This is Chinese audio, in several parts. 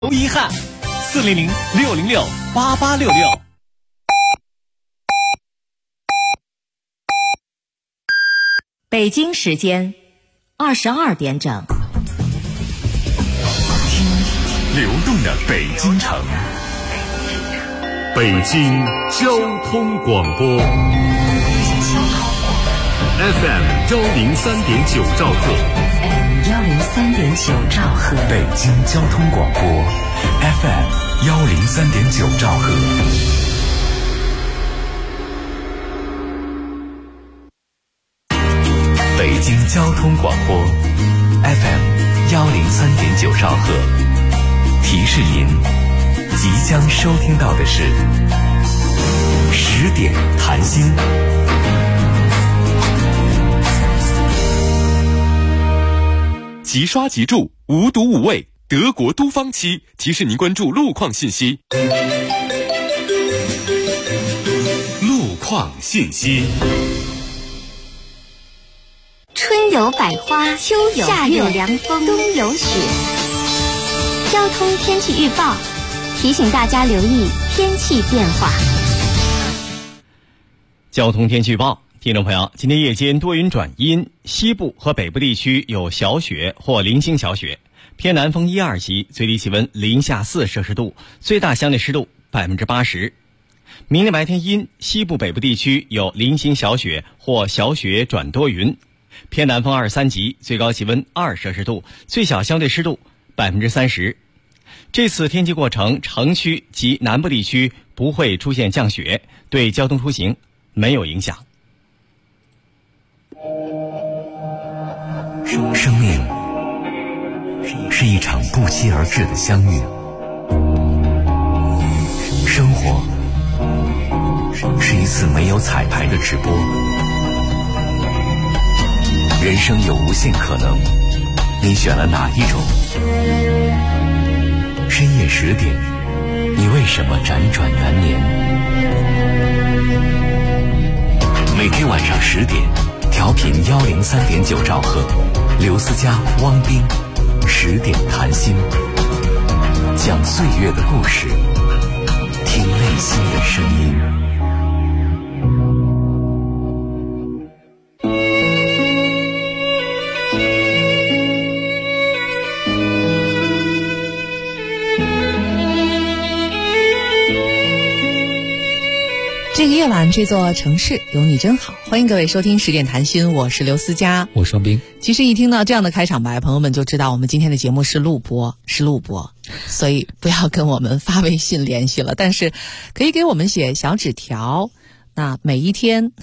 无遗憾，400-606-8866。 北京时间22点整。 听流动的北京城，北京交通广播 FM 103.9兆赫 103.9兆赫， 北京交通广播 FM 103.9兆赫。北京交通广播 FM 103.9兆赫，提示您即将收听到的是10点谈心。 即刷即住，无毒无味，德国都方漆提示您关注路况信息。路况信息。 春有百花，秋有夏有凉风，冬有雪。交通天气预报提醒大家留意天气变化。 交通天气预报，听众朋友，今天夜间多云转阴，西部和北部地区有小雪或零星小雪，偏南风1、2级，最低气温零下4摄氏度，最大相对湿度80%。明天白天阴，西部北部地区有零星小雪或小雪转多云，偏南风2、3级，最高气温2摄氏度，最小相对湿度30%。这次天气过程，城区及南部地区不会出现降雪，对交通出行没有影响。 生命是一场不期而至的相遇，生活是一次没有彩排的直播。人生有无限可能，你选了哪一种？深夜10点，你为什么辗转难眠？每天晚上10点，调频103.9兆赫，刘思佳、汪斌10点谈心，讲岁月的故事，听内心的声音。 这个夜晚，这座城市有你真好。欢迎各位收听10点谈心，我是刘思佳， 我是汪斌。 其实一听到这样的开场白，朋友们就知道我们今天的节目是录播，所以不要跟我们发微信联系了，但是可以给我们写小纸条。那每一天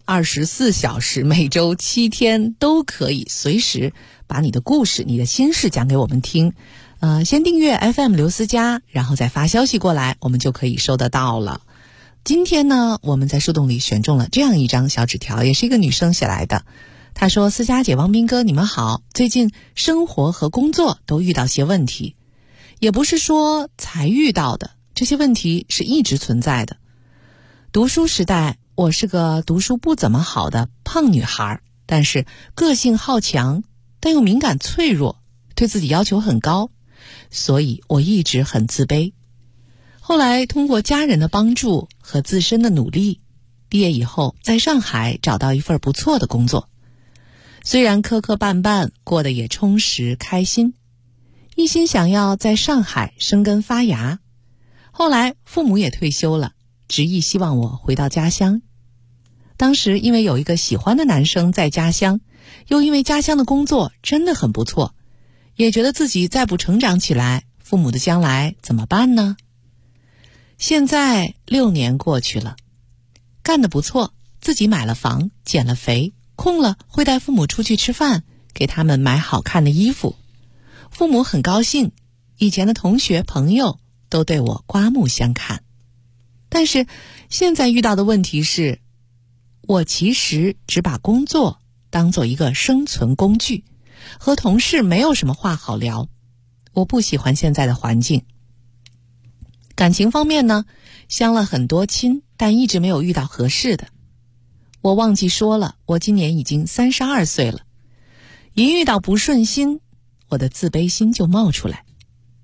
24小时，每周7天都可以随时把你的故事、你的心事讲给我们听。先订阅 FM 刘思佳，然后再发消息过来，我们就可以收得到了。今天呢，我们在树洞里选中了这样一张小纸条，也是一个女生写来的。她说：思佳姐、汪斌哥，你们好，最近生活和工作都遇到些问题，也不是说才遇到的，这些问题是一直存在的。读书时代，我是个读书不怎么好的胖女孩，但是个性好强，但又敏感脆弱，对自己要求很高，所以我一直很自卑。后来通过家人的帮助和自身的努力，毕业以后在上海找到一份不错的工作，虽然磕磕绊绊，过得也充实开心，一心想要在上海生根发芽。后来父母也退休了，执意希望我回到家乡。当时因为有一个喜欢的男生在家乡，又因为家乡的工作真的很不错，也觉得自己再不成长起来，父母的将来怎么办呢？现在6年过去了，干得不错，自己买了房，减了肥，空了会带父母出去吃饭，给他们买好看的衣服。父母很高兴，以前的同学朋友都对我刮目相看。但是现在遇到的问题是，我其实只把工作当做一个生存工具，和同事没有什么话好聊。我不喜欢现在的环境。感情方面呢，相了很多亲，但一直没有遇到合适的。我忘记说了，我今年已经32岁了。一遇到不顺心，我的自卑心就冒出来。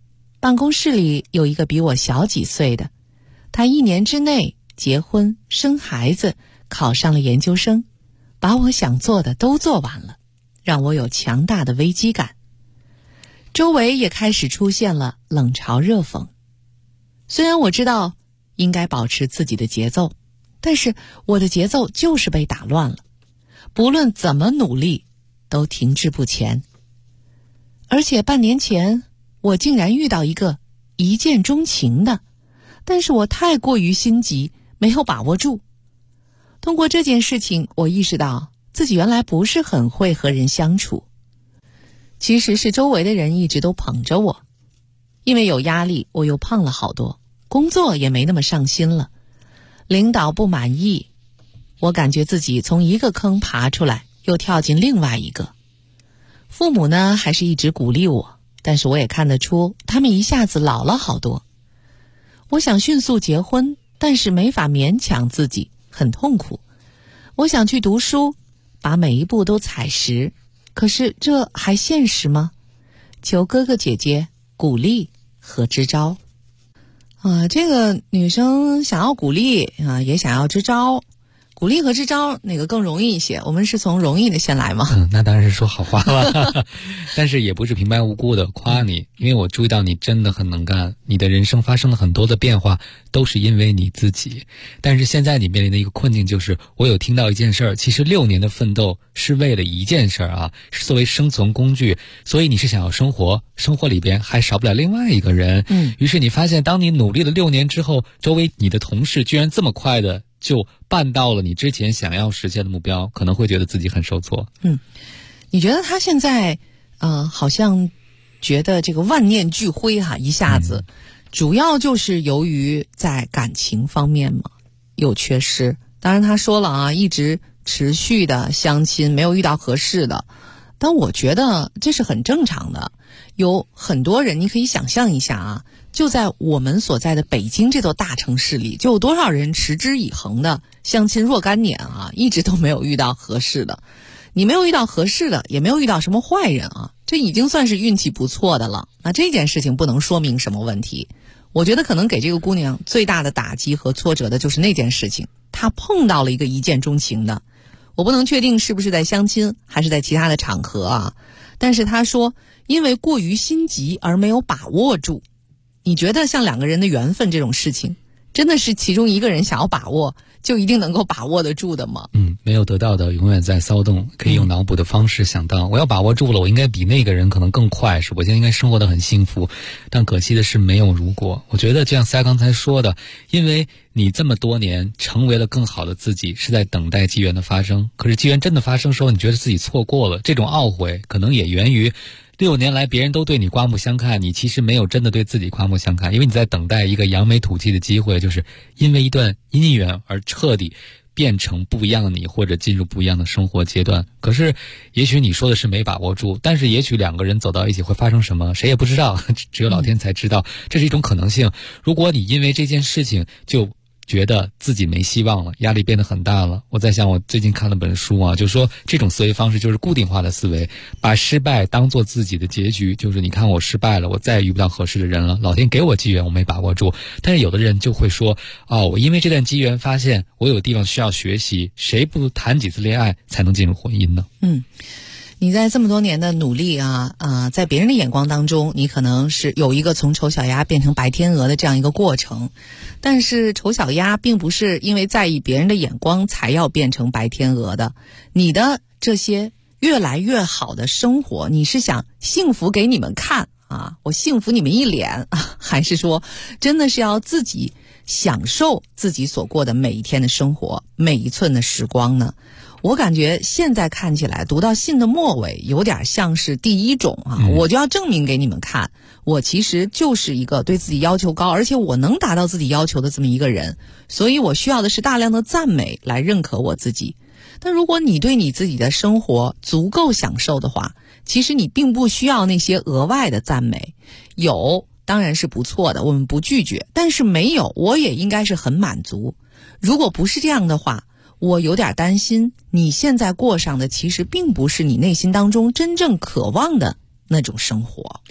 办公室里有一个比我小几岁的，他1年之内结婚生孩子，考上了研究生，把我想做的都做完了，让我有强大的危机感。周围也开始出现了冷嘲热讽。虽然我知道应该保持自己的节奏，但是我的节奏就是被打乱了，不论怎么努力都停滞不前。而且半年前我竟然遇到一个一见钟情的，但是我太过于心急，没有把握住。通过这件事情，我意识到自己原来不是很会和人相处，其实是周围的人一直都捧着我。因为有压力，我又胖了好多，工作也没那么上心了，领导不满意，我感觉自己从一个坑爬出来，又跳进另外一个。父母呢，还是一直鼓励我，但是我也看得出他们一下子老了好多。我想迅速结婚，但是没法勉强自己，很痛苦。我想去读书，把每一步都踩实，可是这还现实吗？求哥哥姐姐鼓励和支招。这个女生想要鼓励也想要支招。鼓励和支招哪个更容易一些？我们是从容易的先来吗？ 那当然是说好话了但是也不是平白无故的夸你，因为我注意到你真的很能干，你的人生发生了很多的变化，都是因为你自己。但是现在你面临的一个困境就是，我有听到一件事儿，其实6年的奋斗是为了一件事儿是作为生存工具，所以你是想要生活里边还少不了另外一个人。于是你发现当你努力了6年之后，周围你的同事居然这么快的就办到了你之前想要实现的目标，可能会觉得自己很受挫。 你觉得他现在好像觉得这个万念俱灰一下子，主要就是由于在感情方面嘛有缺失。当然他说了一直持续的相亲，没有遇到合适的，但我觉得这是很正常的。有很多人，你可以想象一下就在我们所在的北京这座大城市里，就有多少人持之以恒的相亲若干年一直都没有遇到合适的。你没有遇到合适的，也没有遇到什么坏人这已经算是运气不错的了。那这件事情不能说明什么问题。我觉得可能给这个姑娘最大的打击和挫折的就是那件事情，她碰到了一个一见钟情的。我不能确定是不是在相亲还是在其他的场合但是她说因为过于心急而没有把握住。你觉得像2个人的缘分这种事情，真的是其中一个人想要把握就一定能够把握得住的吗？ 没有得到的永远在骚动，可以用脑补的方式想到我要把握住了，我应该比那个人可能更快，是我现在应该生活得很幸福。但可惜的是没有如果。我觉得就像塞刚才说的，因为你这么多年成为了更好的自己，是在等待机缘的发生，可是机缘真的发生时候，你觉得自己错过了，这种懊悔可能也源于6年来别人都对你刮目相看，你其实没有真的对自己刮目相看，因为你在等待一个扬眉吐气的机会，就是因为一段姻缘而彻底变成不一样的你，或者进入不一样的生活阶段。可是也许你说的是没把握住，但是也许2个人走到一起会发生什么，谁也不知道，只有老天才知道，这是一种可能性。如果你因为这件事情就觉得自己没希望了，压力变得很大了。我在想，我最近看了本书就说这种思维方式就是固定化的思维，把失败当做自己的结局，就是你看我失败了，我再也遇不到合适的人了，老天给我机缘我没把握住。但是有的人就会说我因为这段机缘发现我有地方需要学习，谁不谈几次恋爱才能进入婚姻呢？ 你在这么多年的努力在别人的眼光当中，你可能是有一个从丑小鸭变成白天鹅的这样一个过程，但是丑小鸭并不是因为在意别人的眼光才要变成白天鹅的。你的这些越来越好的生活，你是想幸福给你们看我幸福你们一脸还是说真的是要自己享受自己所过的每一天的生活，每一寸的时光呢？我感觉现在看起来读到信的末尾有点像是第一种我就要证明给你们看，我其实就是一个对自己要求高，而且我能达到自己要求的这么一个人，所以我需要的是大量的赞美来认可我自己。但如果你对你自己的生活足够享受的话，其实你并不需要那些额外的赞美。有当然是不错的，我们不拒绝，但是没有我也应该是很满足。如果不是这样的话，我有点担心你现在过上的其实并不是你内心当中真正渴望的那种生活。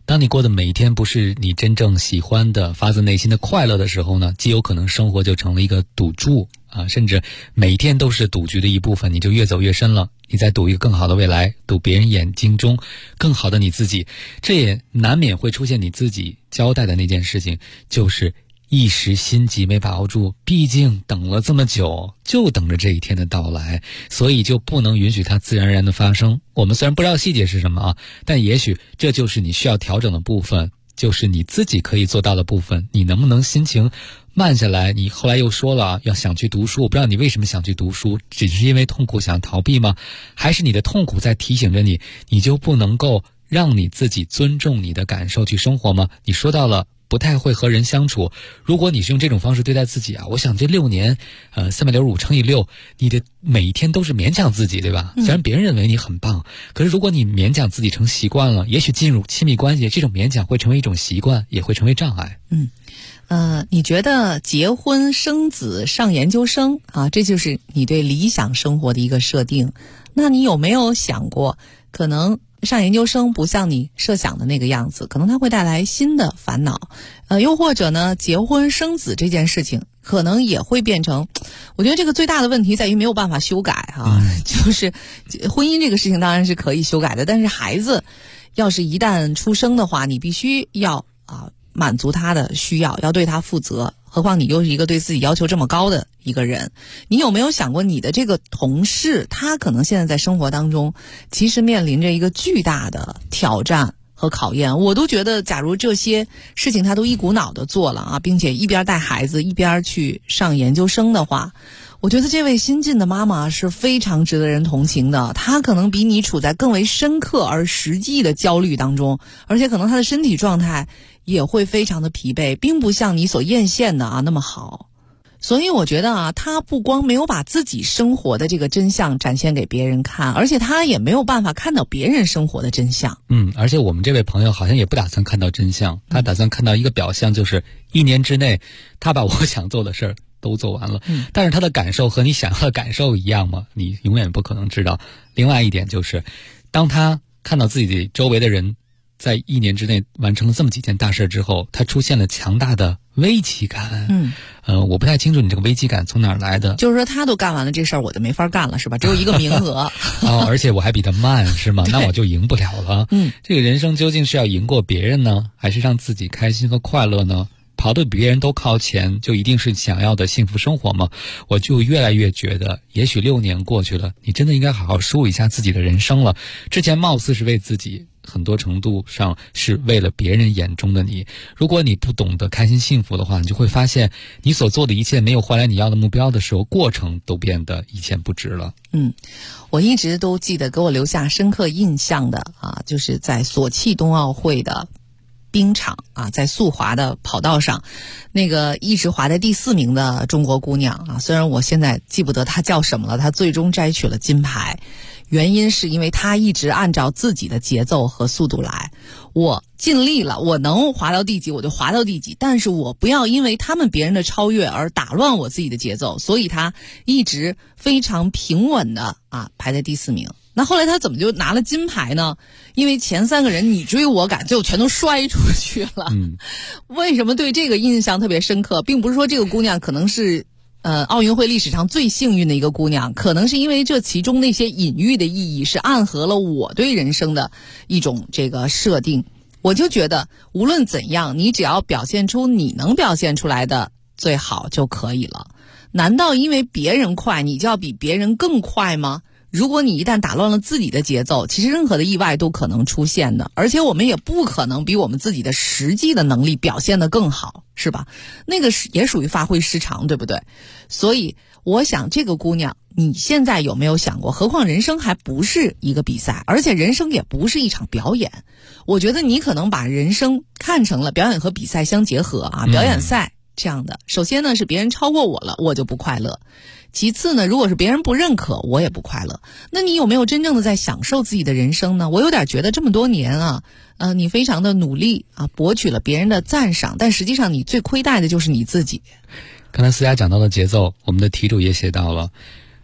当你过的每一天不是你真正喜欢的、发自内心的快乐的时候呢，极有可能生活就成了一个赌注啊，甚至每一天都是赌局的一部分，你就越走越深了。你在赌一个更好的未来，赌别人眼睛中更好的你自己，这也难免会出现你自己交代的那件事情，就是一时心急没把握住，毕竟等了这么久，就等着这一天的到来，所以就不能允许它自然而然的发生。我们虽然不知道细节是什么啊，但也许这就是你需要调整的部分，就是你自己可以做到的部分。你能不能心情慢下来？你后来又说了要想去读书，我不知道你为什么想去读书，只是因为痛苦想逃避吗？还是你的痛苦在提醒着你，你就不能够让你自己尊重你的感受去生活吗？你说到了不太会和人相处，如果你是用这种方式对待自己啊，我想这6年365乘以6，你的每一天都是勉强自己，对吧？虽然别人认为你很棒，可是如果你勉强自己成习惯了，也许进入亲密关系，这种勉强会成为一种习惯，也会成为障碍。 你觉得结婚生子上研究生啊，这就是你对理想生活的一个设定。那你有没有想过，可能上研究生不像你设想的那个样子，可能它会带来新的烦恼，又或者呢，结婚生子这件事情可能也会变成，我觉得这个最大的问题在于没有办法修改啊，就是婚姻这个事情当然是可以修改的，但是孩子要是一旦出生的话，你必须要满足他的需要，要对他负责。何况你又是一个对自己要求这么高的一个人，你有没有想过你的这个同事，他可能现在在生活当中其实面临着一个巨大的挑战和考验。我都觉得假如这些事情他都一股脑的做了啊，并且一边带孩子一边去上研究生的话，我觉得这位新晋的妈妈是非常值得人同情的。她可能比你处在更为深刻而实际的焦虑当中，而且可能她的身体状态也会非常的疲惫，并不像你所艳羡的那么好。所以我觉得她不光没有把自己生活的这个真相展现给别人看，而且她也没有办法看到别人生活的真相。 而且我们这位朋友好像也不打算看到真相，他打算看到一个表象，就是1年之内他把我想做的事儿都做完了，但是他的感受和你想要的感受一样吗？你永远不可能知道。另外一点就是，当他看到自己周围的人在1年之内完成了这么几件大事之后，他出现了强大的危机感。我不太清楚你这个危机感从哪儿来的。 就是说他都干完了这事儿，我就没法干了，是吧？只有一个名额。 而且我还比他慢，是吗？那我就赢不了了。这个人生究竟是要赢过别人呢，还是让自己开心和快乐呢？跑得比别人都靠前，就一定是想要的幸福生活吗？我就越来越觉得，也许6年过去了，你真的应该好好梳理一下自己的人生了。之前貌似是为自己，很多程度上是为了别人眼中的你。如果你不懂得开心幸福的话，你就会发现你所做的一切没有换来你要的目标的时候，过程都变得一钱不值了。 我一直都记得给我留下深刻印象的就是在索契冬奥会的冰场在速滑的跑道上，那个一直滑在第4名的中国姑娘虽然我现在记不得她叫什么了，她最终摘取了金牌。原因是因为她一直按照自己的节奏和速度来。我尽力了，我能滑到第几我就滑到第几，但是我不要因为别人的超越而打乱我自己的节奏，所以她一直非常平稳的排在第4名。那后来他怎么就拿了金牌呢？因为前3个人你追我赶，最后全都摔出去了。为什么对这个印象特别深刻？并不是说这个姑娘可能是奥运会历史上最幸运的一个姑娘，可能是因为这其中那些隐喻的意义是暗合了我对人生的一种这个设定。我就觉得无论怎样，你只要表现出你能表现出来的最好就可以了。难道因为别人快，你就要比别人更快吗？如果你一旦打乱了自己的节奏，其实任何的意外都可能出现的，而且我们也不可能比我们自己的实际的能力表现得更好，是吧？那个也属于发挥失常，对不对？所以我想这个姑娘，你现在有没有想过，何况人生还不是一个比赛，而且人生也不是一场表演。我觉得你可能把人生看成了表演和比赛相结合表演赛这样的。首先呢，是别人超过我了，我就不快乐。其次呢，如果是别人不认可，我也不快乐。那你有没有真正的在享受自己的人生呢？我有点觉得这么多年你非常的努力博取了别人的赞赏，但实际上你最亏待的就是你自己。 刚才思佳讲到的节奏，我们的题主也写到了，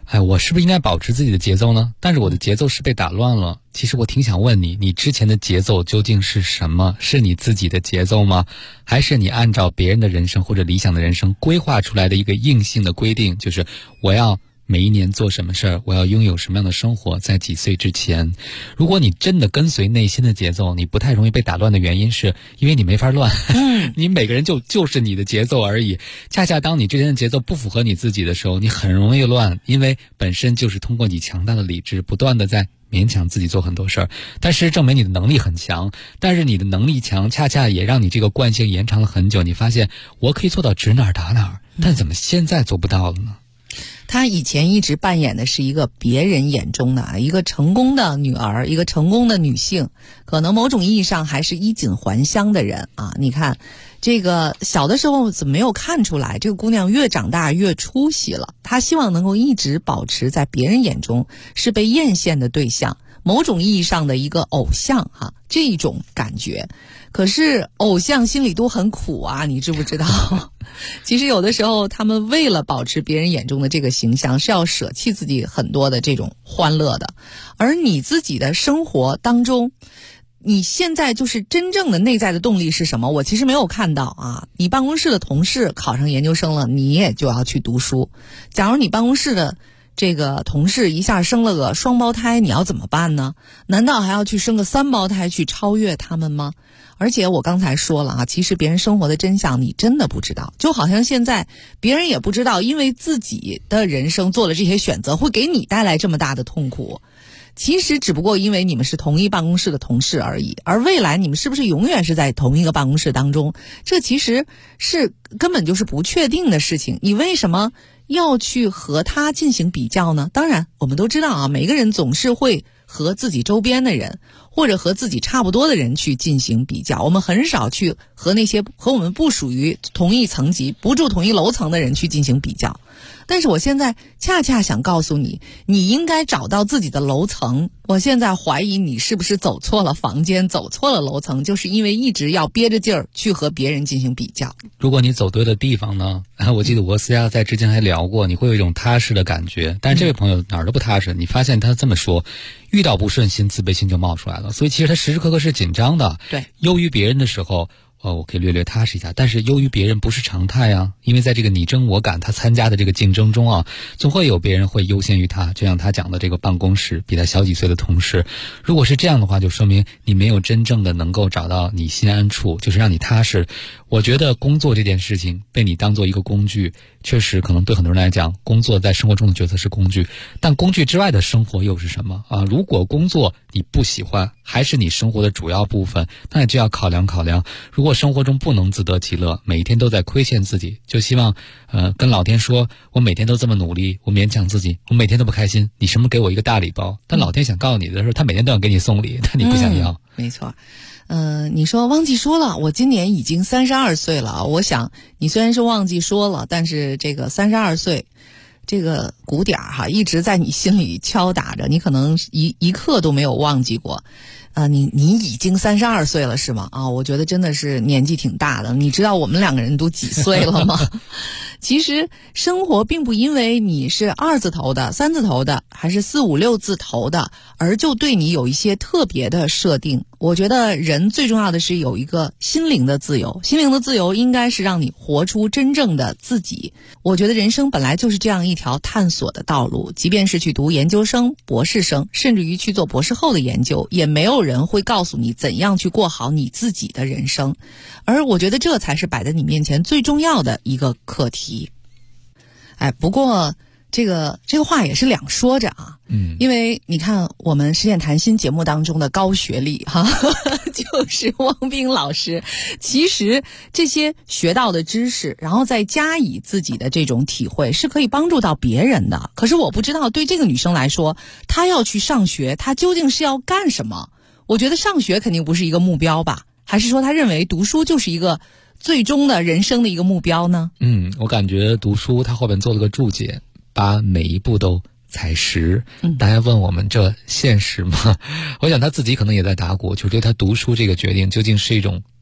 我是不是应该保持自己的节奏呢？但是我的节奏是被打乱了。其实我挺想问你，你之前的节奏究竟是什么？是你自己的节奏吗？还是你按照别人的人生或者理想的人生规划出来的一个硬性的规定，就是我要每一年做什么事儿，我要拥有什么样的生活，在几岁之前。如果你真的跟随内心的节奏，你不太容易被打乱的原因是因为你没法乱。你每个人就是你的节奏而已。恰恰当你之前的节奏不符合你自己的时候，你很容易乱，因为本身就是通过你强大的理智不断的在勉强自己做很多事儿。但是证明你的能力很强，但是你的能力强恰恰也让你这个惯性延长了很久。你发现我可以做到指哪儿打哪儿，但怎么现在做不到了呢？ 她以前一直扮演的是一个别人眼中的一个成功的女儿，一个成功的女性，可能某种意义上还是衣锦还乡的人啊。你看这个小的时候怎么没有看出来，这个姑娘越长大越出息了。她希望能够一直保持在别人眼中是被艳羡的对象，某种意义上的一个偶像哈，这种感觉。可是偶像心里都很苦啊，你知不知道？其实有的时候他们为了保持别人眼中的这个形象，是要舍弃自己很多的这种欢乐的。而你自己的生活当中，你现在就是真正的内在的动力是什么？我其实没有看到啊。你办公室的同事考上研究生了，你也就要去读书。假如你办公室的这个同事一下生了个双胞胎，你要怎么办呢？难道还要去生个3胞胎去超越他们吗？而且我刚才说了啊，其实别人生活的真相你真的不知道，就好像现在别人也不知道，因为自己的人生做了这些选择会给你带来这么大的痛苦。其实只不过因为你们是同一办公室的同事而已，而未来你们是不是永远是在同一个办公室当中，这其实是根本就是不确定的事情。你为什么要去和他进行比较呢？当然我们都知道啊，每个人总是会和自己周边的人或者和自己差不多的人去进行比较，我们很少去和那些和我们不属于同一层级不住同一楼层的人去进行比较。但是我现在恰恰想告诉你，你应该找到自己的楼层。我现在怀疑你是不是走错了房间，走错了楼层，就是因为一直要憋着劲儿去和别人进行比较。 如果你走对了地方呢，我记得我私下在之前还聊过，你会有一种踏实的感觉。但是这位朋友哪儿都不踏实，你发现他这么说，遇到不顺心自卑心就冒出来了，所以其实他时时刻刻是紧张的。 对， 优于别人的时候我可以略略踏实一下，但是优于别人不是常态啊，因为在这个你争我赶他参加的这个竞争中啊，总会有别人会优先于他，就像他讲的这个办公室比他小几岁的同事。如果是这样的话，就说明你没有真正的能够找到你心安处，就是让你踏实。我觉得工作这件事情被你当做一个工具，确实可能对很多人来讲，工作在生活中的角色是工具，但工具之外的生活又是什么啊？如果工作你不喜欢，还是你生活的主要部分，那你就要考量考量。如果生活中不能自得其乐，每一天都在亏欠自己，就希望跟老天说，我每天都这么努力，我勉强自己，我每天都不开心，你什么给我一个大礼包？但老天想告诉你的时候，他每天都要给你送礼，但你不想要。 没错。你说忘记说了，我今年已经32岁了。我想你虽然是忘记说了，但是这个32岁这个鼓点哈，一直在你心里敲打着，你可能一刻都没有忘记过。你已经32岁了是吗？我觉得真的是年纪挺大的。你知道我们2个人都几岁了吗？其实生活并不因为你是2字头的、3字头的，还是4、5、6字头的，而就对你有一些特别的设定。我觉得人最重要的是有一个心灵的自由，心灵的自由应该是让你活出真正的自己。我觉得人生本来就是这样一条探索的道路，即便是去读研究生、博士生，甚至于去做博士后的研究，也没有人会告诉你怎样去过好你自己的人生。而我觉得这才是摆在你面前最重要的一个课题。不过这个话也是两说着啊。因为你看我们十点谈心节目当中的高学历就是汪冰老师，其实这些学到的知识，然后再加以自己的这种体会，是可以帮助到别人的。可是我不知道对这个女生来说，她要去上学，她究竟是要干什么？我觉得上学肯定不是一个目标吧，还是说她认为读书就是一个最终的人生的一个目标呢？ 我感觉读书她后边做了个注解，把每一步都踩实。大家问我们这现实吗？我想他自己可能也在打鼓，就对他读书这个决定究竟是一种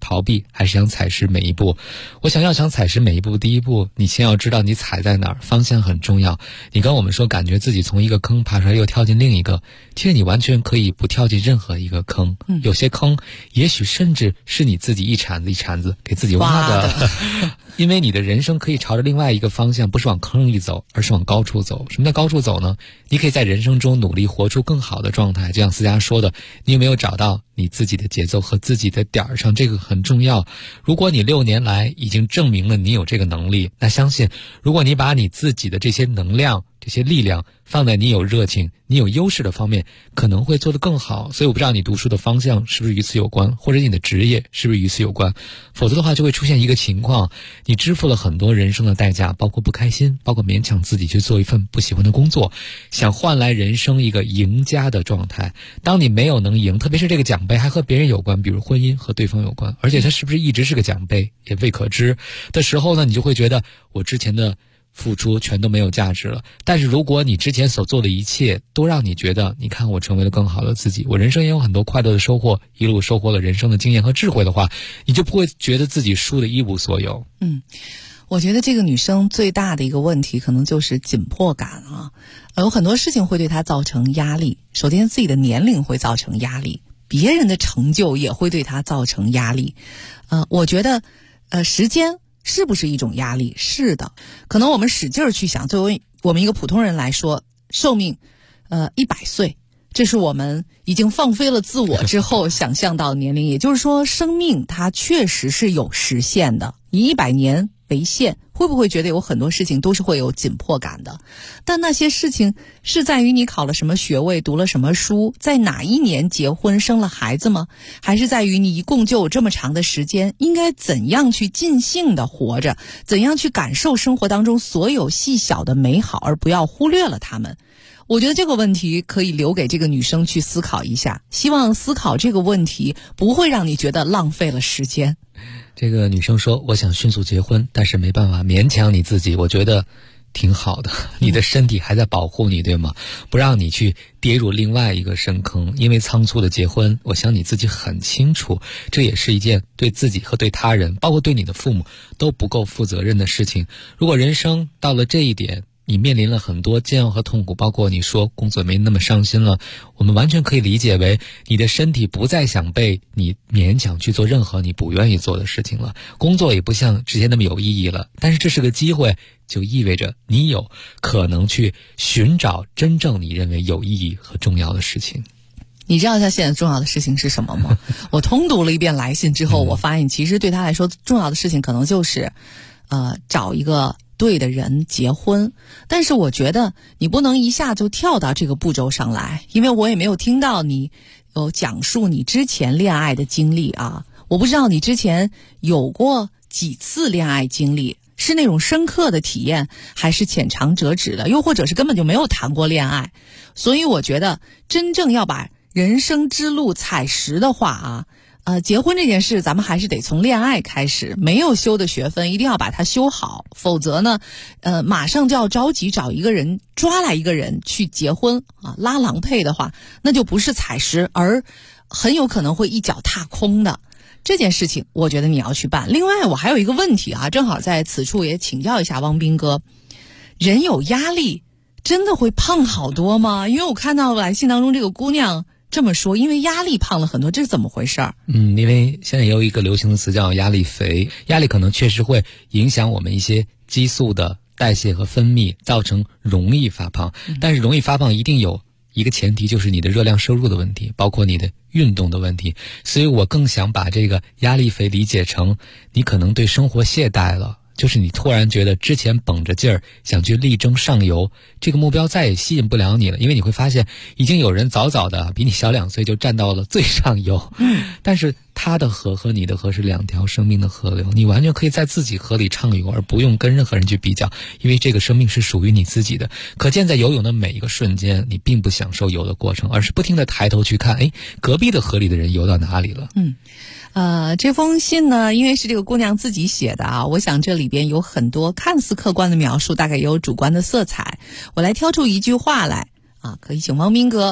逃避，还是想踩实每一步？我想踩实每一步，第一步你先要知道你踩在哪儿，方向很重要。你跟我们说感觉自己从一个坑爬出来又跳进另一个，其实你完全可以不跳进任何一个坑。有些坑也许甚至是你自己一铲子一铲子给自己挖的因为你的人生可以朝着另外一个方向，不是往坑里走，而是往高处走。什么叫高处走呢？你可以在人生中努力活出更好的状态，就像思佳说的，你有没有找到你自己的节奏和自己的点儿上，这个很重要。如果你6年来已经证明了你有这个能力，那相信如果你把你自己的这些能量这些力量放在你有热情你有优势的方面，可能会做得更好。所以我不知道你读书的方向是不是与此有关，或者你的职业是不是与此有关，否则的话就会出现一个情况，你支付了很多人生的代价，包括不开心，包括勉强自己去做一份不喜欢的工作，想换来人生一个赢家的状态。当你没有能赢，特别是这个奖杯还和别人有关，比如婚姻和对方有关，而且它是不是一直是个奖杯也未可知的时候呢，你就会觉得我之前的付出全都没有价值了。但是如果你之前所做的一切都让你觉得，你看我成为了更好的自己，我人生也有很多快乐的收获，一路收获了人生的经验和智慧的话，你就不会觉得自己输得一无所有。 我觉得这个女生最大的一个问题可能就是紧迫感啊，有很多事情会对她造成压力。首先自己的年龄会造成压力，别人的成就也会对她造成压力。我觉得时间是不是一种压力？是的。可能我们使劲儿去想，作为我们一个普通人来说，寿命100岁，这是我们已经放飞了自我之后想象到的年龄。也就是说，生命它确实是有时限的，以100年为限，会不会觉得有很多事情都是会有紧迫感的？但那些事情是在于你考了什么学位，读了什么书，在哪一年结婚生了孩子吗？还是在于你一共就有这么长的时间，应该怎样去尽兴的活着，怎样去感受生活当中所有细小的美好，而不要忽略了它们？我觉得这个问题可以留给这个女生去思考一下，希望思考这个问题不会让你觉得浪费了时间。 这个女生说，我想迅速结婚，但是没办法勉强你自己，我觉得挺好的，你的身体还在保护你，对吗？不让你去跌入另外一个深坑。因为仓促的结婚，我想你自己很清楚，这也是一件对自己和对他人，包括对你的父母都不够负责任的事情。如果人生到了这一点，你面临了很多煎熬和痛苦，包括你说工作没那么上心了，我们完全可以理解为你的身体不再想被你勉强去做任何你不愿意做的事情了，工作也不像之前那么有意义了。但是这是个机会，就意味着你有可能去寻找真正你认为有意义和重要的事情。 你知道他现在重要的事情是什么吗？我通读了一遍来信之后，我发现其实对他来说重要的事情可能就是找一个对的人结婚。但是我觉得你不能一下就跳到这个步骤上来，因为我也没有听到你有讲述你之前恋爱的经历啊。我不知道你之前有过几次恋爱经历，是那种深刻的体验，还是浅尝辄止的，又或者是根本就没有谈过恋爱。所以我觉得真正要把人生之路踩实的话结婚这件事咱们还是得从恋爱开始，没有修的学分一定要把它修好，否则呢马上就要着急找一个人，抓来一个人去结婚拉郎配的话，那就不是踩实，而很有可能会一脚踏空的。这件事情我觉得你要去办。另外我还有一个问题正好在此处也请教一下汪斌哥，人有压力真的会胖好多吗？因为我看到来信当中这个姑娘这么说，因为压力胖了很多，这是怎么回事儿？ 因为现在也有一个流行的词叫压力肥，压力可能确实会影响我们一些激素的代谢和分泌，造成容易发胖。但是容易发胖一定有一个前提，就是你的热量摄入的问题，包括你的运动的问题。所以我更想把这个压力肥理解成你可能对生活懈怠了，就是你突然觉得之前绷着劲儿想去力争上游，这个目标再也吸引不了你了，因为你会发现已经有人早早的比你小2岁就站到了最上游。但是他的河和你的河是2条生命的河流，你完全可以在自己河里畅游，而不用跟任何人去比较，因为这个生命是属于你自己的。可见在游泳的每一个瞬间，你并不享受游的过程，而是不停地抬头去看隔壁的河里的人游到哪里了。 这封信呢，因为是这个姑娘自己写的我想这里边有很多看似客观的描述，大概也有主观的色彩。我来挑出一句话来可以请汪斌哥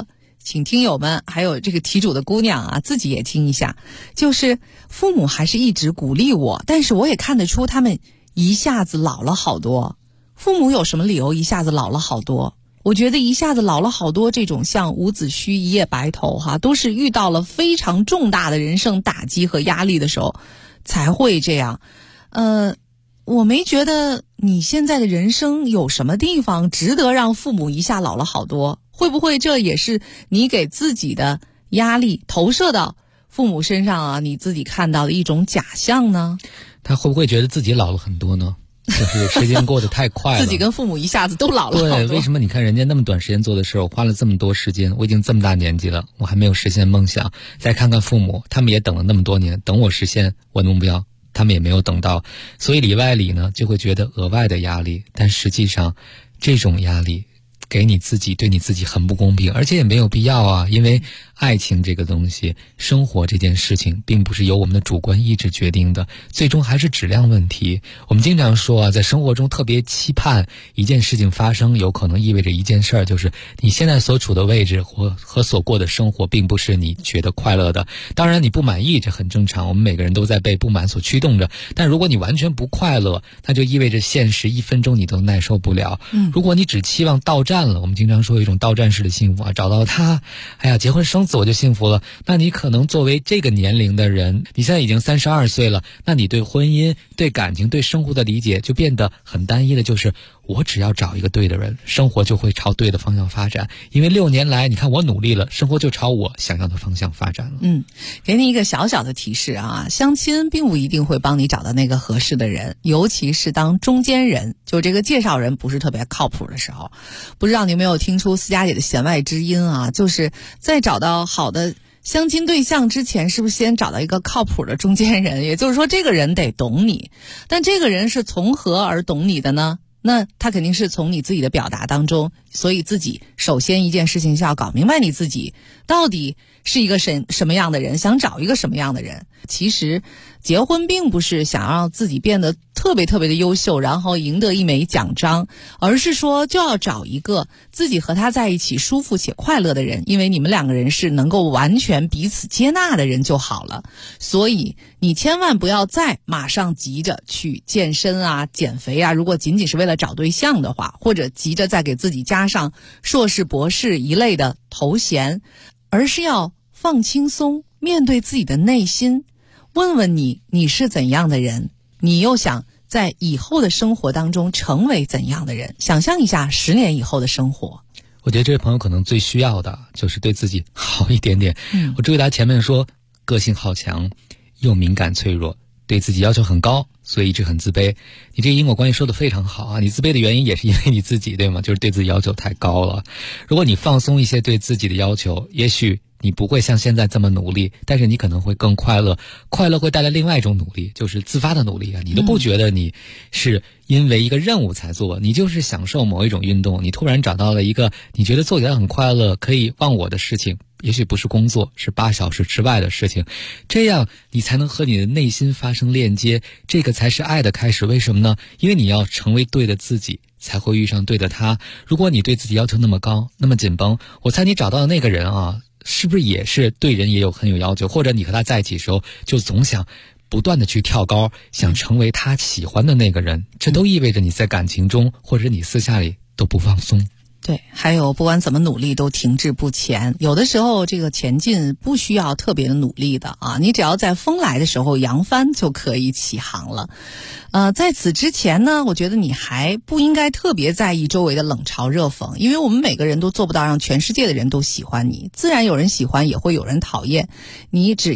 请听友们还有这个题主的姑娘啊，自己也听一下。就是父母还是一直鼓励我，但是我也看得出他们一下子老了好多。父母有什么理由一下子老了好多？我觉得一下子老了好多，这种像伍子胥一夜白头都是遇到了非常重大的人生打击和压力的时候才会这样。我没觉得你现在的人生有什么地方值得让父母一下老了好多。会不会这也是你给自己的压力投射到父母身上啊？你自己看到的一种假象呢？ 他会不会觉得自己老了很多呢？就是时间过得太快了， 自己跟父母一下子都老了好多。 对，为什么你看人家那么短时间做的事，我花了这么多时间，我已经这么大年纪了，我还没有实现梦想。再看看父母，他们也等了那么多年，等我实现我的目标，他们也没有等到。所以里外里呢，就会觉得额外的压力，但实际上这种压力给你自己，对你自己很不公平，而且也没有必要啊。因为爱情这个东西，生活这件事情并不是由我们的主观意志决定的，最终还是质量问题。我们经常说啊，在生活中特别期盼一件事情发生，有可能意味着一件事儿，就是你现在所处的位置和所过的生活并不是你觉得快乐的。当然你不满意，这很正常，我们每个人都在被不满所驱动着。但如果你完全不快乐，那就意味着现实1分钟你都耐受不了。如果你只期望到站了，我们经常说一种到站式的幸福啊，找到他，哎呀，结婚生子我就幸福了。那你可能作为这个年龄的人，你现在已经32岁了，那你对婚姻、对感情、对生活的理解就变得很单一的，就是我只要找一个对的人，生活就会朝对的方向发展。因为6年来，你看我努力了，生活就朝我想要的方向发展了。 给你一个小小的提示啊，相亲并不一定会帮你找到那个合适的人，尤其是当中间人，就这个介绍人不是特别靠谱的时候。不知道你有没有听出思佳姐的弦外之音啊？就是在找到好的相亲对象之前，是不是先找到一个靠谱的中间人？也就是说，这个人得懂你，但这个人是从何而懂你的呢？那他肯定是从你自己的表达当中，所以自己首先一件事情是要搞明白你自己到底是一个什么样的人，想找一个什么样的人。其实结婚并不是想让自己变得特别特别的优秀，然后赢得一枚奖章，而是说就要找一个自己和他在一起舒服且快乐的人，因为你们两个人是能够完全彼此接纳的人就好了。所以你千万不要再马上急着去健身啊、减肥啊，如果仅仅是为了找对象的话，或者急着再给自己加上硕士、博士一类的头衔，而是要放轻松，面对自己的内心，问问你是怎样的人，你又想在以后的生活当中成为怎样的人？想象一下10年以后的生活。 我觉得这位朋友可能最需要的就是对自己好一点点。我注意他前面说个性好强，又敏感脆弱，对自己要求很高，所以一直很自卑。你这个因果关系说得非常好啊！你自卑的原因也是因为你自己，对吗？就是对自己要求太高了。如果你放松一些对自己的要求，也许你不会像现在这么努力，但是你可能会更快乐。快乐会带来另外一种努力，就是自发的努力啊！你都不觉得你是因为一个任务才做，你就是享受某一种运动，你突然找到了一个你觉得做起来很快乐、可以忘我的事情，也许不是工作，是8小时之外的事情，这样你才能和你的内心发生链接，这个才是爱的开始。为什么呢？因为你要成为对的自己，才会遇上对的他。如果你对自己要求那么高，那么紧绷，我猜你找到的那个人啊，是不是也是对人也很有要求？或者你和他在一起的时候，就总想不断的去跳高，想成为他喜欢的那个人，这都意味着你在感情中或者你私下里都不放松。 对，还有不管怎么努力都停滞不前。有的时候这个前进不需要特别的努力的啊，你只要在风来的时候扬帆就可以起航了。在此之前呢，我觉得你还不应该特别在意周围的冷嘲热讽，因为我们每个人都做不到让全世界的人都喜欢你，自然有人喜欢也会有人讨厌，你只